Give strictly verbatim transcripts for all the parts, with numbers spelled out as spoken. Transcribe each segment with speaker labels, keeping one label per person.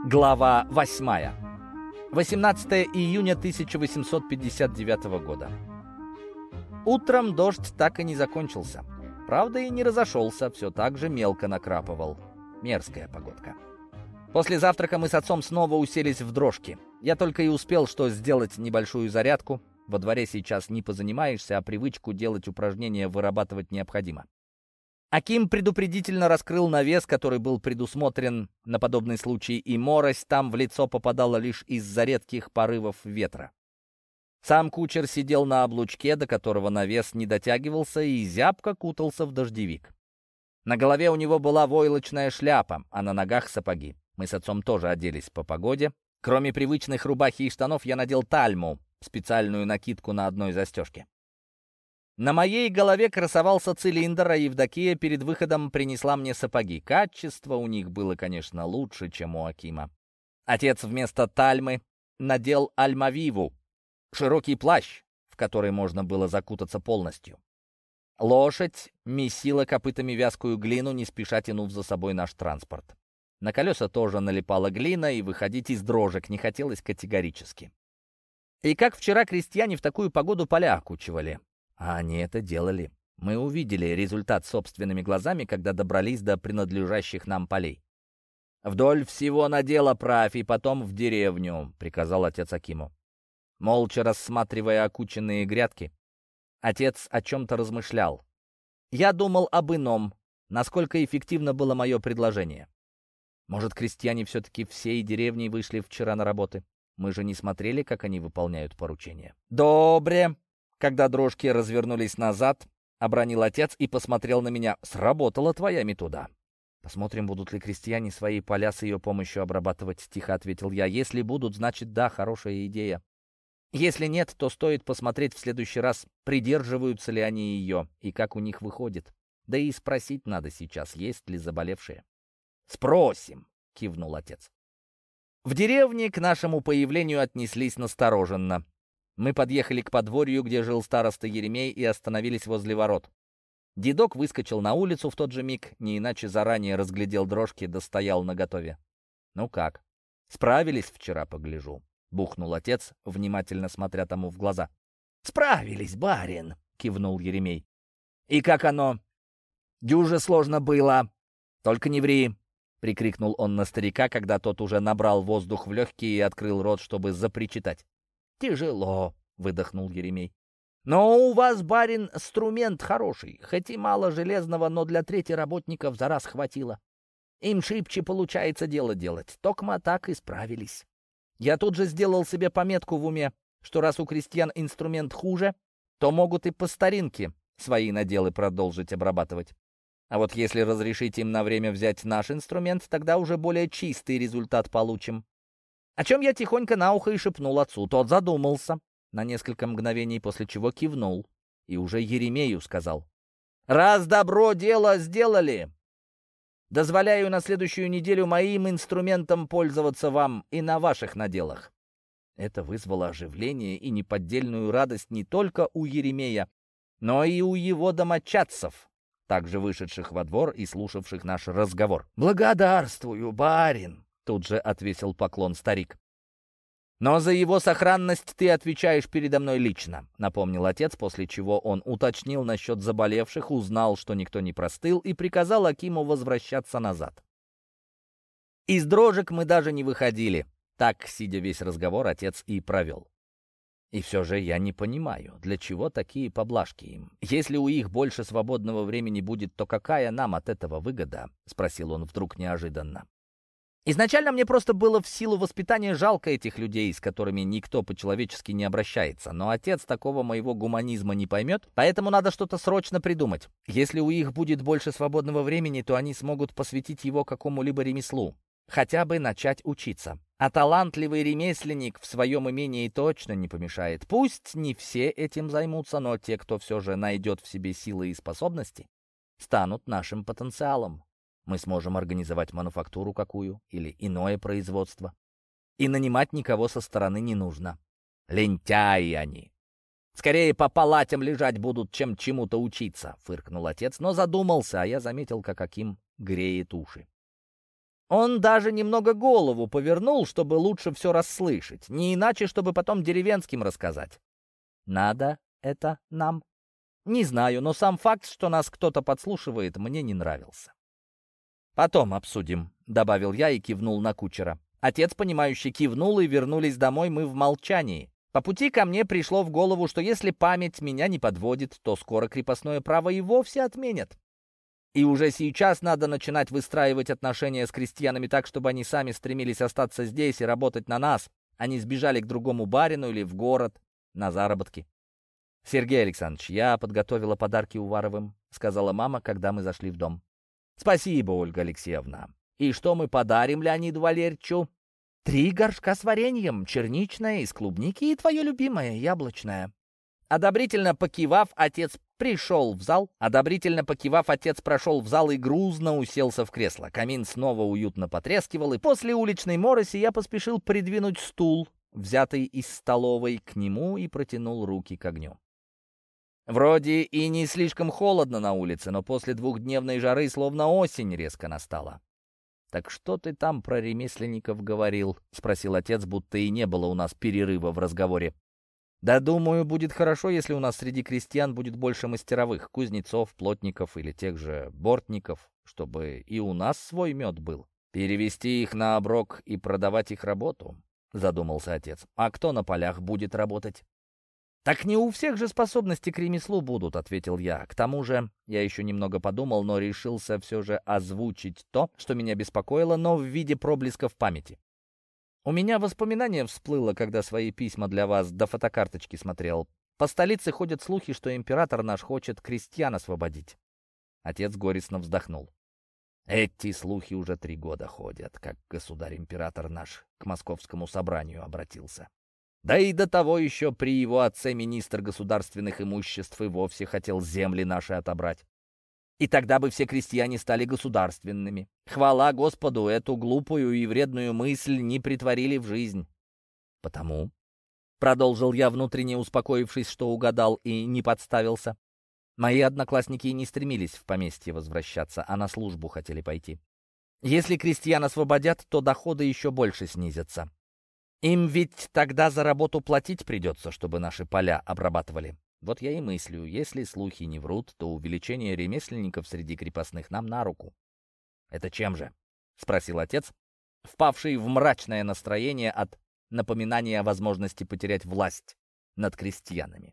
Speaker 1: Глава восьмая. восемнадцатое июня тысяча восемьсот пятьдесят девятого года. Утром дождь так и не закончился. Правда, и не разошелся, все так же мелко накрапывал. Мерзкая погодка. После завтрака мы с отцом снова уселись в дрожки. Я только и успел что сделать небольшую зарядку. Во дворе сейчас не позанимаешься, а привычку делать упражнения вырабатывать необходимо. Аким предупредительно раскрыл навес, который был предусмотрен на подобный случай, и морось там в лицо попадала лишь из-за редких порывов ветра. Сам кучер сидел на облучке, до которого навес не дотягивался, и зябко кутался в дождевик. На голове у него была войлочная шляпа, а на ногах сапоги. Мы с отцом тоже оделись по погоде. Кроме привычных рубахи и штанов, я надел тальму, специальную накидку на одной застежке. На моей голове красовался цилиндр, а Евдокия перед выходом принесла мне сапоги. Качество у них было, конечно, лучше, чем у Акима. Отец вместо тальмы надел альмавиву, широкий плащ, в который можно было закутаться полностью. Лошадь месила копытами вязкую глину, не спеша тянув за собой наш транспорт. На колеса тоже налипала глина, и выходить из дрожек не хотелось категорически. И как вчера крестьяне в такую погоду поля окучивали. А они это делали. Мы увидели результат собственными глазами, когда добрались до принадлежащих нам полей. «Вдоль всего надела правь, и потом в деревню», — приказал отец Акиму. Молча рассматривая окученные грядки, отец о чем-то размышлял. Я думал об ином, насколько эффективно было мое предложение. Может, крестьяне все-таки всей деревней вышли вчера на работы? Мы же не смотрели, как они выполняют поручения. «Добре!» Когда дрожки развернулись назад, обронил отец и посмотрел на меня. «Сработала твоя метода». «Посмотрим, будут ли крестьяне свои поля с ее помощью обрабатывать», — тихо ответил я. «Если будут, значит, да, хорошая идея. Если нет, то стоит посмотреть в следующий раз, придерживаются ли они ее и как у них выходит. Да и спросить надо сейчас, есть ли заболевшие». «Спросим», — кивнул отец. В деревне к нашему появлению отнеслись настороженно. Мы подъехали к подворью, где жил староста Еремей, и остановились возле ворот. Дедок выскочил на улицу в тот же миг, не иначе заранее разглядел дрожки, да стоял наготове. «Ну как? Справились вчера, погляжу», — бухнул отец, внимательно смотря тому в глаза. «Справились, барин», — кивнул Еремей. «И как оно? Дюже сложно было. Только не ври», — прикрикнул он на старика, когда тот уже набрал воздух в легкие и открыл рот, чтобы запричитать. «Тяжело», — выдохнул Еремей. «Но у вас, барин, инструмент хороший. Хоть и мало железного, но для трети работников за раз хватило. Им шибче получается дело делать. Токма так и справились. Я тут же сделал себе пометку в уме, что раз у крестьян инструмент хуже, то могут и по старинке свои наделы продолжить обрабатывать. А вот если разрешить им на время взять наш инструмент, тогда уже более чистый результат получим». О чем я тихонько на ухо и шепнул отцу. Тот задумался на несколько мгновений, после чего кивнул и уже Еремею сказал: «Раз добро дело сделали, дозволяю на следующую неделю моим инструментом пользоваться вам и на ваших наделах». Это вызвало оживление и неподдельную радость не только у Еремея, но и у его домочадцев, также вышедших во двор и слушавших наш разговор. «Благодарствую, барин!» Тут же отвесил поклон старик. «Но за его сохранность ты отвечаешь передо мной лично», — напомнил отец, после чего он уточнил насчет заболевших, узнал, что никто не простыл, и приказал Акиму возвращаться назад. Из дрожек мы даже не выходили. Так, сидя весь разговор, отец и провел. И все же я не понимаю, для чего такие поблажки им. Если у их больше свободного времени будет, то какая нам от этого выгода? — спросил он вдруг неожиданно. Изначально мне просто было в силу воспитания жалко этих людей, с которыми никто по-человечески не обращается, но отец такого моего гуманизма не поймет, поэтому надо что-то срочно придумать. Если у них будет больше свободного времени, то они смогут посвятить его какому-либо ремеслу, хотя бы начать учиться. А талантливый ремесленник в своем имении точно не помешает. Пусть не все этим займутся, но те, кто все же найдет в себе силы и способности, станут нашим потенциалом. Мы сможем организовать мануфактуру какую или иное производство. И нанимать никого со стороны не нужно. Лентяи они. Скорее по палатям лежать будут, чем чему-то учиться, фыркнул отец, но задумался, а я заметил, как Аким греет уши. Он даже немного голову повернул, чтобы лучше все расслышать, не иначе, чтобы потом деревенским рассказать. Надо это нам? Не знаю, но сам факт, что нас кто-то подслушивает, мне не нравился. «Потом обсудим», — добавил я и кивнул на кучера. Отец, понимающе кивнул, и вернулись домой мы в молчании. По пути ко мне пришло в голову, что если память меня не подводит, то скоро крепостное право и вовсе отменят. И уже сейчас надо начинать выстраивать отношения с крестьянами так, чтобы они сами стремились остаться здесь и работать на нас, а не сбежали к другому барину или в город на заработки. «Сергей Александрович, я подготовила подарки Уваровым», — сказала мама, когда мы зашли в дом. «Спасибо, Ольга Алексеевна. И что мы подарим Леониду Валерьевичу?» «Три горшка с вареньем, черничное из клубники и твое любимое яблочное». Одобрительно покивав, отец пришел в зал. Одобрительно покивав, отец прошел в зал и грузно уселся в кресло. Камин снова уютно потрескивал, и после уличной мороси я поспешил придвинуть стул, взятый из столовой, к нему и протянул руки к огню. Вроде и не слишком холодно на улице, но после двухдневной жары словно осень резко настала. «Так что ты там про ремесленников говорил?» — спросил отец, будто и не было у нас перерыва в разговоре. «Да, думаю, будет хорошо, если у нас среди крестьян будет больше мастеровых, кузнецов, плотников или тех же бортников, чтобы и у нас свой мед был. Перевести их на оброк и продавать их работу», — задумался отец. «А кто на полях будет работать?» «Так не у всех же способности к ремеслу будут», — ответил я. К тому же я еще немного подумал, но решился все же озвучить то, что меня беспокоило, но в виде проблесков памяти. У меня воспоминание всплыло, когда свои письма для вас до фотокарточки смотрел. По столице ходят слухи, что император наш хочет крестьян освободить. Отец горестно вздохнул. Эти слухи уже три года ходят, как государь-император наш к московскому собранию обратился. Да и до того еще при его отце министр государственных имуществ и вовсе хотел земли наши отобрать. И тогда бы все крестьяне стали государственными. Хвала Господу, эту глупую и вредную мысль не притворили в жизнь. Потому, — продолжил я, внутренне успокоившись, что угадал и не подставился, — мои одноклассники не стремились в поместье возвращаться, а на службу хотели пойти. Если крестьян освободят, то доходы еще больше снизятся. Им ведь тогда за работу платить придется, чтобы наши поля обрабатывали. Вот я и мыслю, если слухи не врут, то увеличение ремесленников среди крепостных нам на руку. «Это чем же?» — спросил отец, впавший в мрачное настроение от напоминания о возможности потерять власть над крестьянами.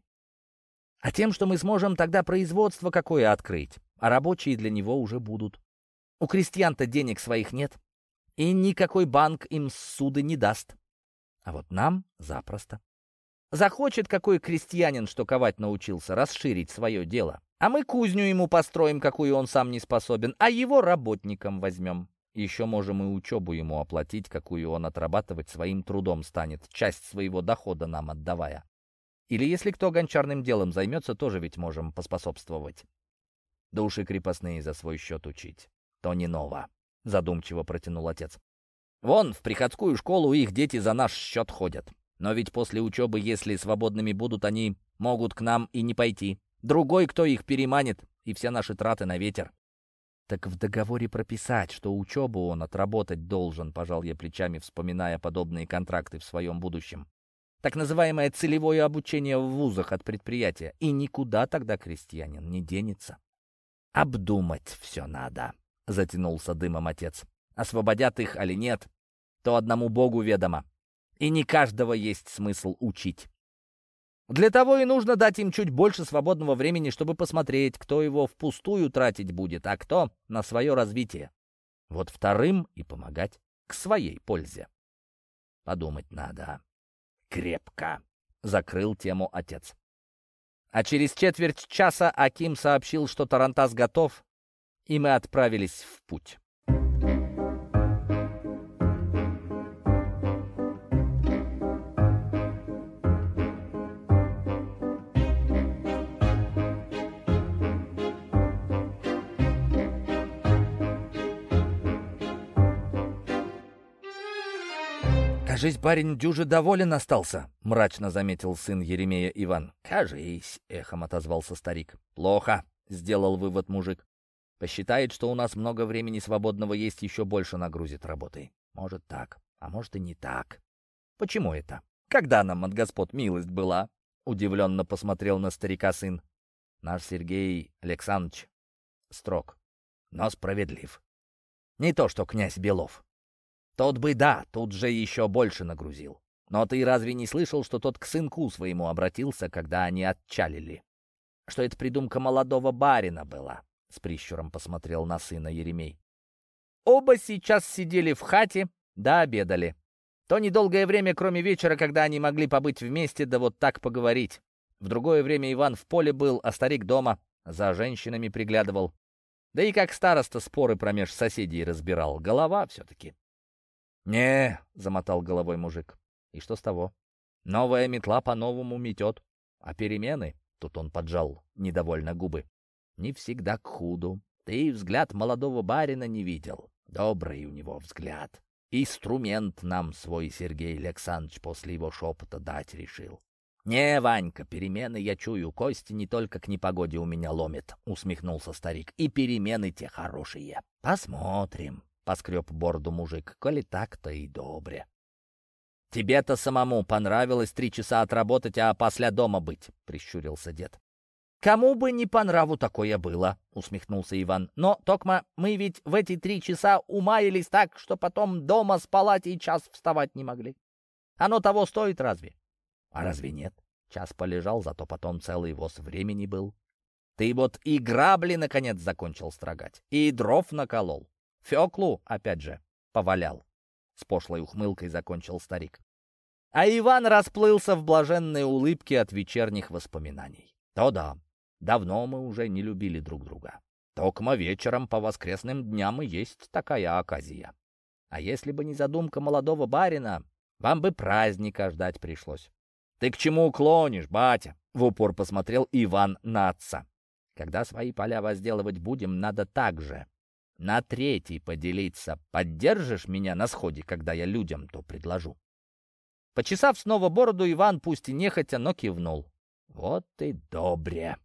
Speaker 1: «А тем, что мы сможем тогда производство какое открыть, а рабочие для него уже будут. У крестьян-то денег своих нет, и никакой банк им ссуды не даст. А вот нам запросто. Захочет какой крестьянин, что ковать научился, расширить свое дело. А мы кузню ему построим, какую он сам не способен, а его работником возьмем. Еще можем и учебу ему оплатить, какую он отрабатывать своим трудом станет, часть своего дохода нам отдавая. Или если кто гончарным делом займется, тоже ведь можем поспособствовать. Души крепостные за свой счет учить. То не ново», — задумчиво протянул отец. «Вон, в приходскую школу их дети за наш счет ходят. Но ведь после учебы, если свободными будут, они могут к нам и не пойти. Другой, кто их переманит, и все наши траты на ветер». «Так в договоре прописать, что учебу он отработать должен», — пожал я плечами, вспоминая подобные контракты в своем будущем. Так называемое целевое обучение в вузах от предприятия. И никуда тогда крестьянин не денется. «Обдумать все надо», — затянулся дымом отец. «Освободят их или нет, то одному Богу ведомо. И не каждого есть смысл учить. Для того и нужно дать им чуть больше свободного времени, чтобы посмотреть, кто его впустую тратить будет, а кто на свое развитие. Вот вторым и помогать к своей пользе. Подумать надо. Крепко», — закрыл тему отец. А через четверть часа Аким сообщил, что тарантас готов, и мы отправились в путь. «Кажись, барин дюже доволен остался», — мрачно заметил сын Еремея Иван. «Кажись», — эхом отозвался старик. «Плохо», — сделал вывод мужик. Посчитает, что у нас много времени свободного есть, еще больше нагрузит работой. Может так, а может и не так. Почему это? Когда нам от господ милость была? Удивленно посмотрел на старика сын. Наш Сергей Александрович строг, но справедлив. Не то что князь Белов. Тот бы, да, тут же еще больше нагрузил. Но ты разве не слышал, что тот к сынку своему обратился, когда они отчалили? Что это придумка молодого барина была? С прищуром посмотрел на сына Еремей. Оба сейчас сидели в хате, да обедали. То недолгое время, кроме вечера, когда они могли побыть вместе, да вот так поговорить. В другое время Иван в поле был, а старик дома, за женщинами приглядывал. Да и как староста споры промеж соседей разбирал. Голова все-таки. «Не», — замотал головой мужик. «И что с того? Новая метла по-новому метет. А перемены...» — тут он поджал недовольно губы. «Не всегда к худу. Ты взгляд молодого барина не видел. Добрый у него взгляд. Инструмент нам свой Сергей Александрович после его шепота дать решил. «Не, Ванька, перемены я чую, кости не только к непогоде у меня ломит», — усмехнулся старик. «И перемены те хорошие. Посмотрим», — поскреб бороду мужик, — «коли так-то и добре». «Тебе-то самому понравилось три часа отработать, а после дома быть», — прищурился дед. «Кому бы не по нраву такое было», — усмехнулся Иван. «Но, токма, мы ведь в эти три часа умаялись так, что потом дома спалать и час вставать не могли. Оно того стоит разве?» «А разве нет? Час полежал, зато потом целый воз времени был. Ты вот и грабли, наконец, закончил строгать, и дров наколол. Феклу, опять же, повалял». С пошлой ухмылкой закончил старик. А Иван расплылся в блаженной улыбке от вечерних воспоминаний. «То да, давно мы уже не любили друг друга. Токмо вечером по воскресным дням и есть такая оказия. А если бы не задумка молодого барина, вам бы праздника ждать пришлось». «Ты к чему клонишь, батя?» — в упор посмотрел Иван на отца. «Когда свои поля возделывать будем, надо так же на третий поделиться. Поддержишь меня на сходе, когда я людям то предложу?» Почесав снова бороду, Иван, пусть и нехотя, но кивнул. «Вот и добре».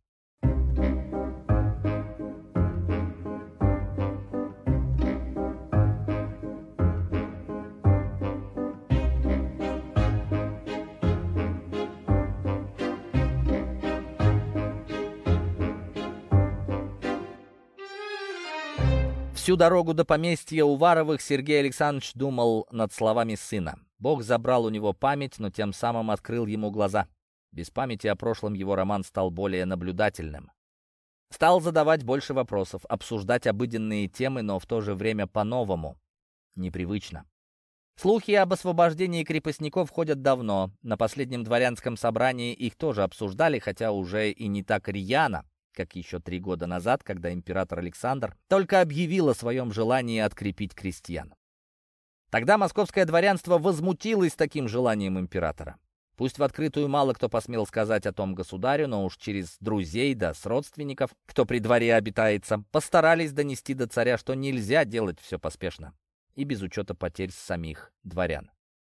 Speaker 1: Всю дорогу до поместья Уваровых Сергей Александрович думал над словами сына. Бог забрал у него память, но тем самым открыл ему глаза. Без памяти о прошлом его роман стал более наблюдательным. Стал задавать больше вопросов, обсуждать обыденные темы, но в то же время по-новому, непривычно. Слухи об освобождении крепостников ходят давно. На последнем дворянском собрании их тоже обсуждали, хотя уже и не так рьяно, как еще три года назад, когда император Александр только объявил о своем желании открепить крестьян. Тогда московское дворянство возмутилось таким желанием императора. Пусть в открытую мало кто посмел сказать о том государю, но уж через друзей да с родственников, кто при дворе обитается, постарались донести до царя, что нельзя делать все поспешно и без учета потерь самих дворян.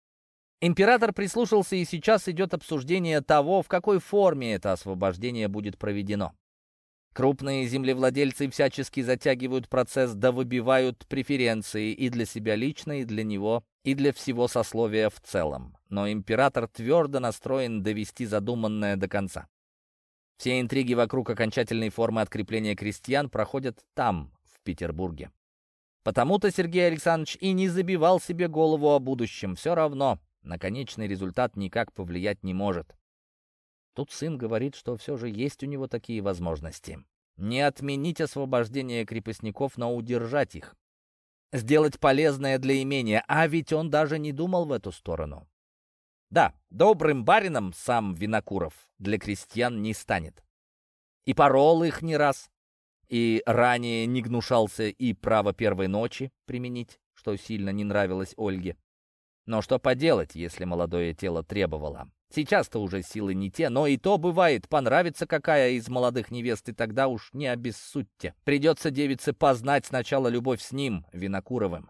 Speaker 1: Император прислушался, и сейчас идет обсуждение того, в какой форме это освобождение будет проведено. Крупные землевладельцы всячески затягивают процесс, да выбивают преференции и для себя лично, и для него, и для всего сословия в целом. Но император твердо настроен довести задуманное до конца. Все интриги вокруг окончательной формы открепления крестьян проходят там, в Петербурге. Потому-то Сергей Александрович и не забивал себе голову о будущем. Все равно на конечный результат никак повлиять не может. Тут сын говорит, что все же есть у него такие возможности. Не отменить освобождение крепостников, но удержать их. Сделать полезное для имения, а ведь он даже не думал в эту сторону. Да, добрым барином сам Винокуров для крестьян не станет. И порол их не раз, и ранее не гнушался и право первой ночи применить, что сильно не нравилось Ольге. Но что поделать, если молодое тело требовало? Сейчас-то уже силы не те, но и то бывает, понравится какая из молодых невест, и тогда уж не обессудьте. Придется девице познать сначала любовь с ним, Винокуровым.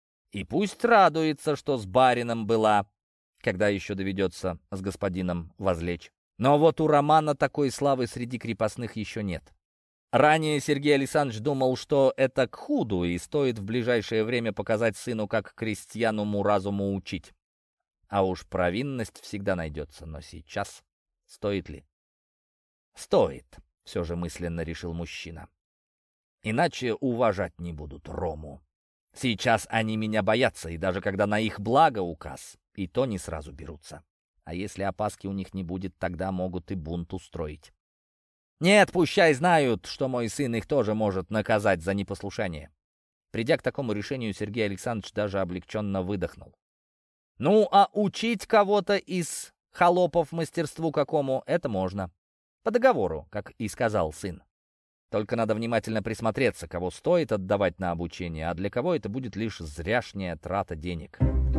Speaker 1: И пусть радуется, что с барином была, когда еще доведется с господином возлечь. Но вот у Романа такой славы среди крепостных еще нет. Ранее Сергей Александрович думал, что это к худу, и стоит в ближайшее время показать сыну, как крестьяному разуму учить. А уж провинность всегда найдется, но сейчас стоит ли? Стоит, все же мысленно решил мужчина. Иначе уважать не будут Рому. Сейчас они меня боятся, и даже когда на их благо указ, и то не сразу берутся. А если опаски у них не будет, тогда могут и бунт устроить. Нет, пущай знают, что мой сын их тоже может наказать за непослушание. Придя к такому решению, Сергей Александрович даже облегченно выдохнул. Ну, а учить кого-то из холопов мастерству какому — это можно. По договору, как и сказал сын. Только надо внимательно присмотреться, кого стоит отдавать на обучение, а для кого это будет лишь зряшняя трата денег.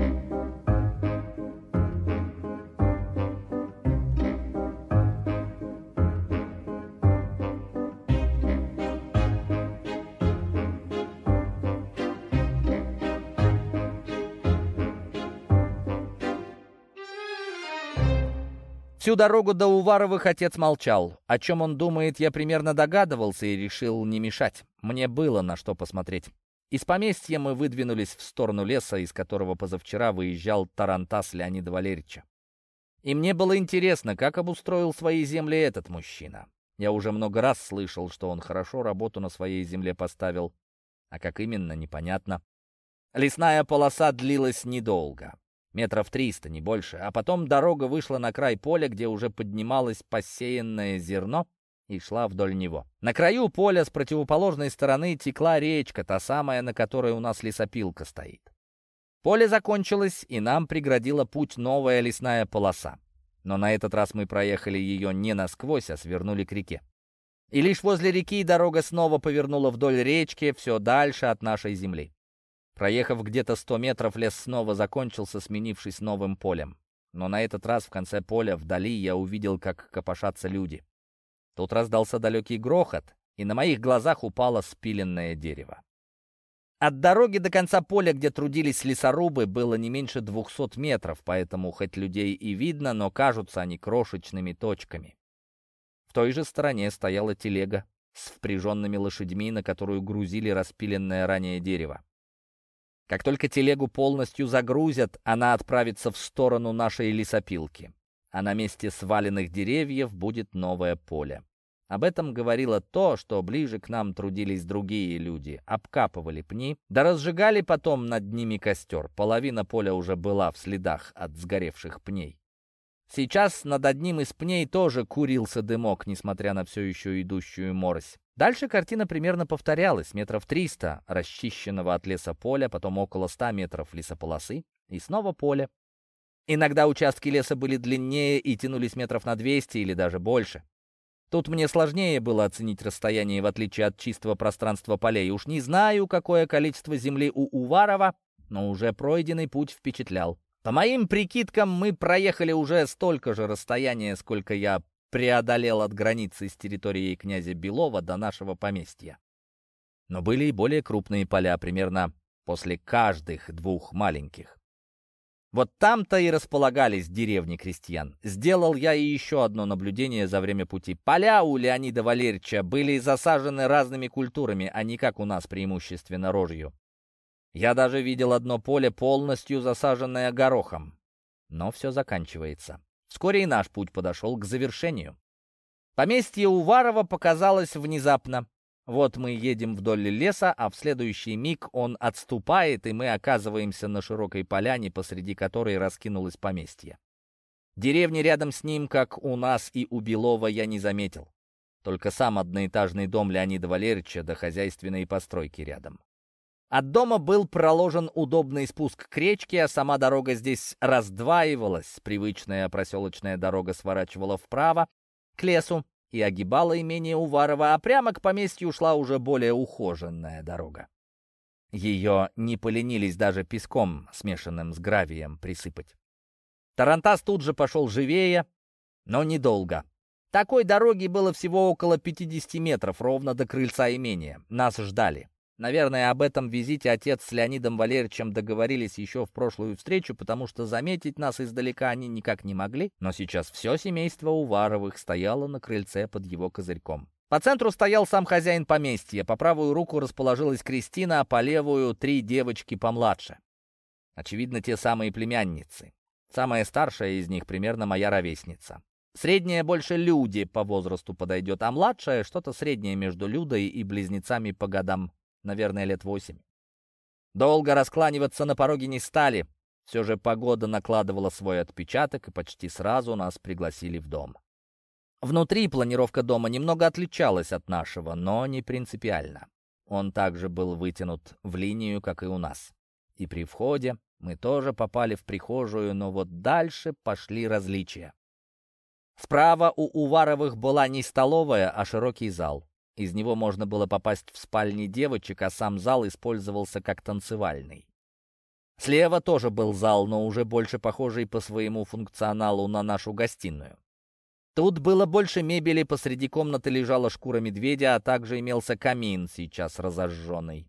Speaker 1: Всю дорогу до Уваровых отец молчал. О чем он думает, я примерно догадывался и решил не мешать. Мне было на что посмотреть. Из поместья мы выдвинулись в сторону леса, из которого позавчера выезжал тарантас Леонида Валерьевича. И мне было интересно, как обустроил свои земли этот мужчина. Я уже много раз слышал, что он хорошо работу на своей земле поставил. А как именно, непонятно. Лесная полоса длилась недолго. Метров триста, не больше. А потом дорога вышла на край поля, где уже поднималось посеянное зерно, и шла вдоль него. На краю поля с противоположной стороны текла речка, та самая, на которой у нас лесопилка стоит. Поле закончилось, и нам преградила путь новая лесная полоса. Но на этот раз мы проехали ее не насквозь, а свернули к реке. И лишь возле реки дорога снова повернула вдоль речки, все дальше от нашей земли. Проехав где-то сто метров, лес снова закончился, сменившись новым полем. Но на этот раз в конце поля, вдали, я увидел, как копошатся люди. Тут раздался далекий грохот, и на моих глазах упало спиленное дерево. От дороги до конца поля, где трудились лесорубы, было не меньше двухсот метров, поэтому хоть людей и видно, но кажутся они крошечными точками. В той же стороне стояла телега с впряженными лошадьми, на которую грузили распиленное ранее дерево. Как только телегу полностью загрузят, она отправится в сторону нашей лесопилки, а на месте сваленных деревьев будет новое поле. Об этом говорило то, что ближе к нам трудились другие люди, обкапывали пни, да разжигали потом над ними костер. Половина поля уже была в следах от сгоревших пней. Сейчас над одним из пней тоже курился дымок, несмотря на все еще идущую морось. Дальше картина примерно повторялась. Метров триста расчищенного от леса поля, потом около ста метров лесополосы и снова поле. Иногда участки леса были длиннее и тянулись метров на двести или даже больше. Тут мне сложнее было оценить расстояние, в отличие от чистого пространства полей. Уж не знаю, какое количество земли у Уварова, но уже пройденный путь впечатлял. По моим прикидкам, мы проехали уже столько же расстояния, сколько я преодолел от границы с территорией князя Белова до нашего поместья. Но были и более крупные поля, примерно после каждых двух маленьких. Вот там-то и располагались деревни крестьян. Сделал я и еще одно наблюдение за время пути. Поля у Леонида Валерьевича были засажены разными культурами, а не как у нас преимущественно рожью. Я даже видел одно поле, полностью засаженное горохом. Но все заканчивается. Вскоре и наш путь подошел к завершению. Поместье Уварова показалось внезапно. Вот мы едем вдоль леса, а в следующий миг он отступает, и мы оказываемся на широкой поляне, посреди которой раскинулось поместье. Деревни рядом с ним, как у нас и у Белова, я не заметил. Только сам одноэтажный дом Леонида Валерьевича да хозяйственные постройки рядом. От дома был проложен удобный спуск к речке, а сама дорога здесь раздваивалась. Привычная проселочная дорога сворачивала вправо, к лесу, и огибала имение Уварова, а прямо к поместью шла уже более ухоженная дорога. Ее не поленились даже песком, смешанным с гравием, присыпать. Тарантас тут же пошел живее, но недолго. Такой дороги было всего около пятидесяти метров, ровно до крыльца имения. Нас ждали. Наверное, об этом визите отец с Леонидом Валерьевичем договорились еще в прошлую встречу, потому что заметить нас издалека они никак не могли, но сейчас все семейство Уваровых стояло на крыльце под его козырьком. По центру стоял сам хозяин поместья, по правую руку расположилась Кристина, а по левую — три девочки помладше. Очевидно, те самые племянницы. Самая старшая из них примерно моя ровесница. Средняя больше Люде по возрасту подойдет, а младшая — что-то среднее между Людой и близнецами по годам, наверное, лет восемь. Долго раскланиваться на пороге не стали. Все же погода накладывала свой отпечаток, и почти сразу нас пригласили в дом. Внутри планировка дома немного отличалась от нашего, но не принципиально. Он также был вытянут в линию, как и у нас. И при входе мы тоже попали в прихожую, но вот дальше пошли различия. Справа у Уваровых была не столовая, а широкий зал. Из него можно было попасть в спальни девочек, а сам зал использовался как танцевальный. Слева тоже был зал, но уже больше похожий по своему функционалу на нашу гостиную. Тут было больше мебели, посреди комнаты лежала шкура медведя, а также имелся камин, сейчас разожженный.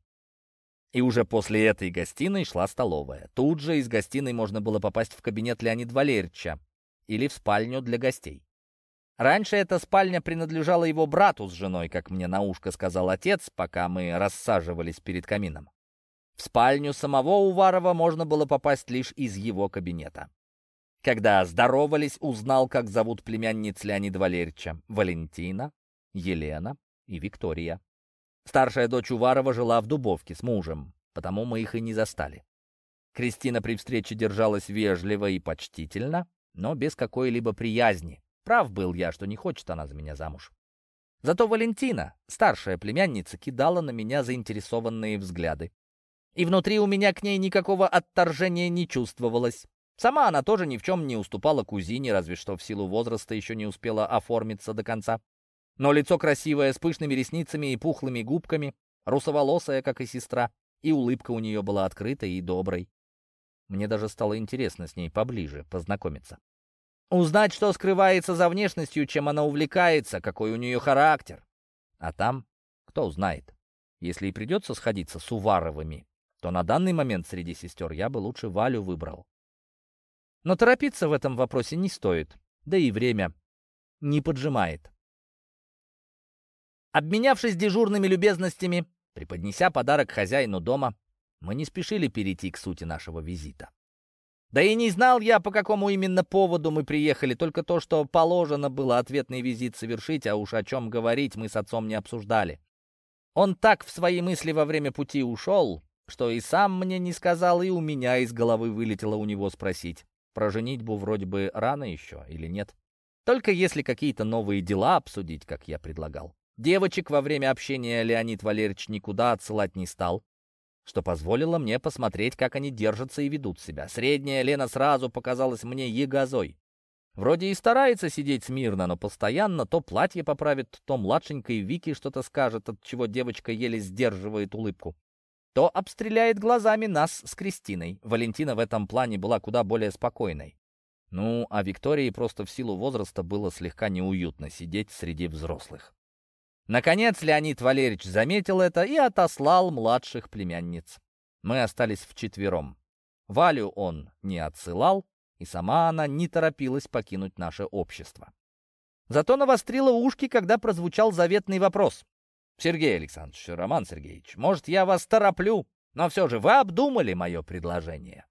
Speaker 1: И уже после этой гостиной шла столовая. Тут же из гостиной можно было попасть в кабинет Леонида Валерьевича или в спальню для гостей. Раньше эта спальня принадлежала его брату с женой, как мне на ушко сказал отец, пока мы рассаживались перед камином. В спальню самого Уварова можно было попасть лишь из его кабинета. Когда здоровались, узнал, как зовут племянниц Леонида Валерьевича: Валентина, Елена и Виктория. Старшая дочь Уварова жила в Дубовке с мужем, потому мы их и не застали. Кристина при встрече держалась вежливо и почтительно, но без какой-либо приязни. Прав был я, что не хочет она за меня замуж. Зато Валентина, старшая племянница, кидала на меня заинтересованные взгляды. И внутри у меня к ней никакого отторжения не чувствовалось. Сама она тоже ни в чем не уступала кузине, разве что в силу возраста еще не успела оформиться до конца. Но лицо красивое, с пышными ресницами и пухлыми губками, русоволосая, как и сестра, и улыбка у нее была открытой и доброй. Мне даже стало интересно с ней поближе познакомиться. Узнать, что скрывается за внешностью, чем она увлекается, какой у нее характер. А там, кто знает, если и придется сходиться с Уваровыми, то на данный момент среди сестер я бы лучше Валю выбрал. Но торопиться в этом вопросе не стоит, да и время не поджимает. Обменявшись дежурными любезностями, преподнеся подарок хозяину дома, мы не спешили перейти к сути нашего визита. Да и не знал я, по какому именно поводу мы приехали, только то, что положено было ответный визит совершить, а уж о чем говорить мы с отцом не обсуждали. Он так в свои мысли во время пути ушел, что и сам мне не сказал, и у меня из головы вылетело у него спросить. Про женитьбу вроде бы рано еще или нет. Только если какие-то новые дела обсудить, как я предлагал. Девочек во время общения Леонид Валерьевич никуда отсылать не стал, что позволило мне посмотреть, как они держатся и ведут себя. Средняя Лена сразу показалась мне ягозой. Вроде и старается сидеть смирно, но постоянно то платье поправит, то младшенькой Вике что-то скажет, от чего девочка еле сдерживает улыбку. То обстреляет глазами нас с Кристиной. Валентина в этом плане была куда более спокойной. Ну, а Виктории просто в силу возраста было слегка неуютно сидеть среди взрослых. Наконец Леонид Валерьевич заметил это и отослал младших племянниц. Мы остались вчетвером. Валю он не отсылал, и сама она не торопилась покинуть наше общество. Зато навострила ушки, когда прозвучал заветный вопрос. «Сергей Александрович, Роман Сергеевич, может, я вас тороплю, но все же вы обдумали мое предложение?»